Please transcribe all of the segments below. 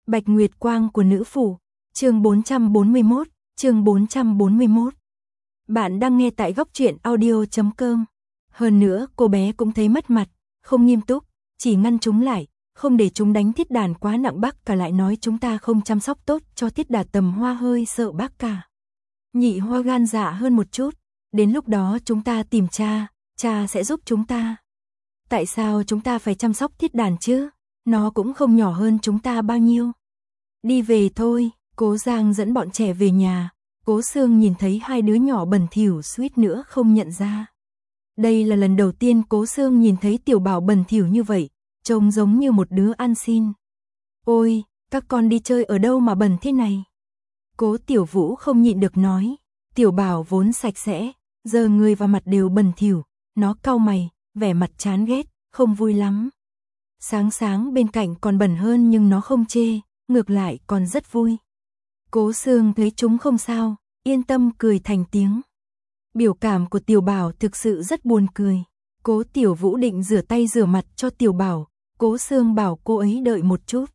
Bạch Nguyệt Quang của nữ phủ, chương 441, chương 441. Bạn đang nghe tại góc truyện audio.com. Hơn nữa, cô bé cũng thấy mất mặt, không nghiêm túc, chỉ ngăn chúng lại, không để chúng đánh Thiết Đàn quá nặng. Bác cả lại nói chúng ta không chăm sóc tốt cho Thiết Đà. Tầm Hoa hơi sợ bác cả. Nhị Hoa gan dạ hơn một chút, đến lúc đó chúng ta tìm cha, cha sẽ giúp chúng ta. Tại sao chúng ta phải chăm sóc Thiết Đàn chứ? Nó cũng không nhỏ hơn chúng ta bao nhiêu. Đi về thôi, Cố Giang dẫn bọn trẻ về nhà. Cố Sương nhìn thấy hai đứa nhỏ bẩn thỉu suýt nữa không nhận ra. Đây là lần đầu tiên Cố Sương nhìn thấy Tiểu Bảo bẩn thỉu như vậy, trông giống như một đứa ăn xin. Ôi, các con đi chơi ở đâu mà bẩn thế này? Cố Tiểu Vũ không nhịn được nói. Tiểu Bảo vốn sạch sẽ, giờ người và mặt đều bẩn thỉu, nó cau mày, vẻ mặt chán ghét, không vui lắm. Sáng sáng bên cạnh còn bẩn hơn nhưng nó không chê, ngược lại còn rất vui. Cố Sương thấy chúng không sao, yên tâm cười thành tiếng. Biểu cảm của Tiểu Bảo thực sự rất buồn cười. Cố Tiểu Vũ định rửa tay rửa mặt cho Tiểu Bảo, Cố Sương bảo cô ấy đợi một chút.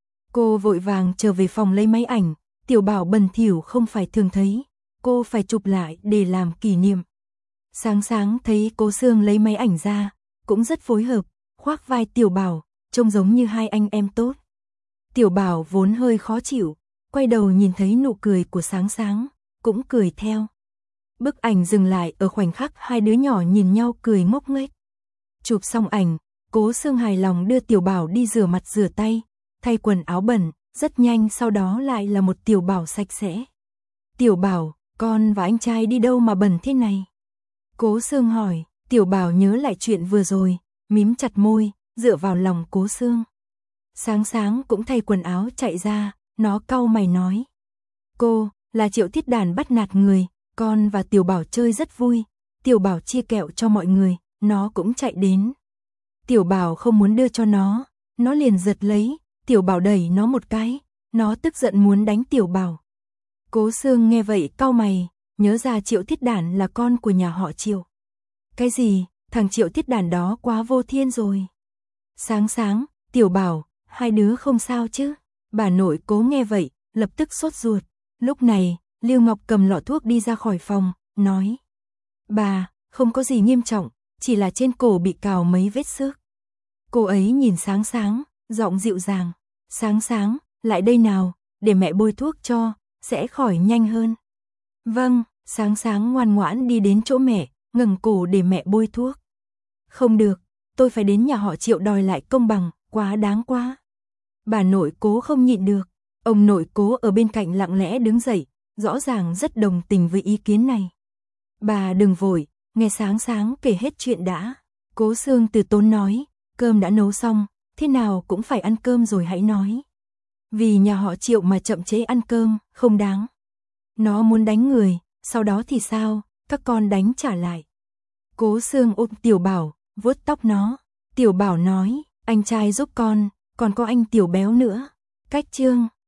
Cô vội vàng trở về phòng lấy máy ảnh, Tiểu Bảo bẩn thỉu không phải thường thấy, cô phải chụp lại để làm kỷ niệm. Sáng sáng thấy Cố Sương lấy máy ảnh ra, cũng rất phối hợp, khoác vai Tiểu Bảo, trông giống như hai anh em tốt. Tiểu Bảo vốn hơi khó chịu, quay đầu nhìn thấy nụ cười của Sáng sáng, cũng cười theo. Bức ảnh dừng lại ở khoảnh khắc hai đứa nhỏ nhìn nhau cười ngốc nghếch. Chụp xong ảnh, Cố Sương hài lòng đưa Tiểu Bảo đi rửa mặt rửa tay, thay quần áo bẩn, rất nhanh sau đó lại là một Tiểu Bảo sạch sẽ. Tiểu Bảo, con và anh trai đi đâu mà bẩn thế này? Cố Sương hỏi. Tiểu Bảo nhớ lại chuyện vừa rồi, mím chặt môi, dựa vào lòng Cố Sương. Sáng sáng cũng thay quần áo chạy ra, nó cau mày nói. Cô, là Triệu Thiết Đàn bắt nạt người, con và Tiểu Bảo chơi rất vui. Tiểu Bảo chia kẹo cho mọi người, nó cũng chạy đến. Tiểu Bảo không muốn đưa cho nó liền giật lấy, Tiểu Bảo đẩy nó một cái, nó tức giận muốn đánh Tiểu Bảo. Cố Sương nghe vậy cau mày, nhớ ra Triệu Thiết Đàn là con của nhà họ Triệu. Cái gì, thằng Triệu Thiết Đàn đó quá vô thiên rồi. Sáng sáng, Tiểu Bảo, hai đứa không sao chứ? Bà nội Cố nghe vậy, lập tức sốt ruột. Lúc này, Lưu Ngọc cầm lọ thuốc đi ra khỏi phòng, nói. Bà, không có gì nghiêm trọng, chỉ là trên cổ bị cào mấy vết xước. Cô ấy nhìn Sáng sáng, giọng dịu dàng. Sáng sáng, lại đây nào, để mẹ bôi thuốc cho, sẽ khỏi nhanh hơn. Vâng, Sáng sáng ngoan ngoãn đi đến chỗ mẹ, ngẩng cổ để mẹ bôi thuốc. Không được, tôi phải đến nhà họ Triệu đòi lại công bằng, quá đáng quá. Bà nội Cố không nhịn được, ông nội Cố ở bên cạnh lặng lẽ đứng dậy, rõ ràng rất đồng tình với ý kiến này. Bà đừng vội, nghe Sáng sáng kể hết chuyện đã. Cố Sương từ tốn nói, cơm đã nấu xong, thế nào cũng phải ăn cơm rồi hãy nói. Vì nhà họ Triệu mà chậm chế ăn cơm, không đáng. Nó muốn đánh người, sau đó thì sao, các con đánh trả lại. Cố Sương ôm Tiểu Bảo, vuốt tóc nó. Tiểu Bảo nói, anh trai giúp con, còn có anh Tiểu Béo nữa. Cách chương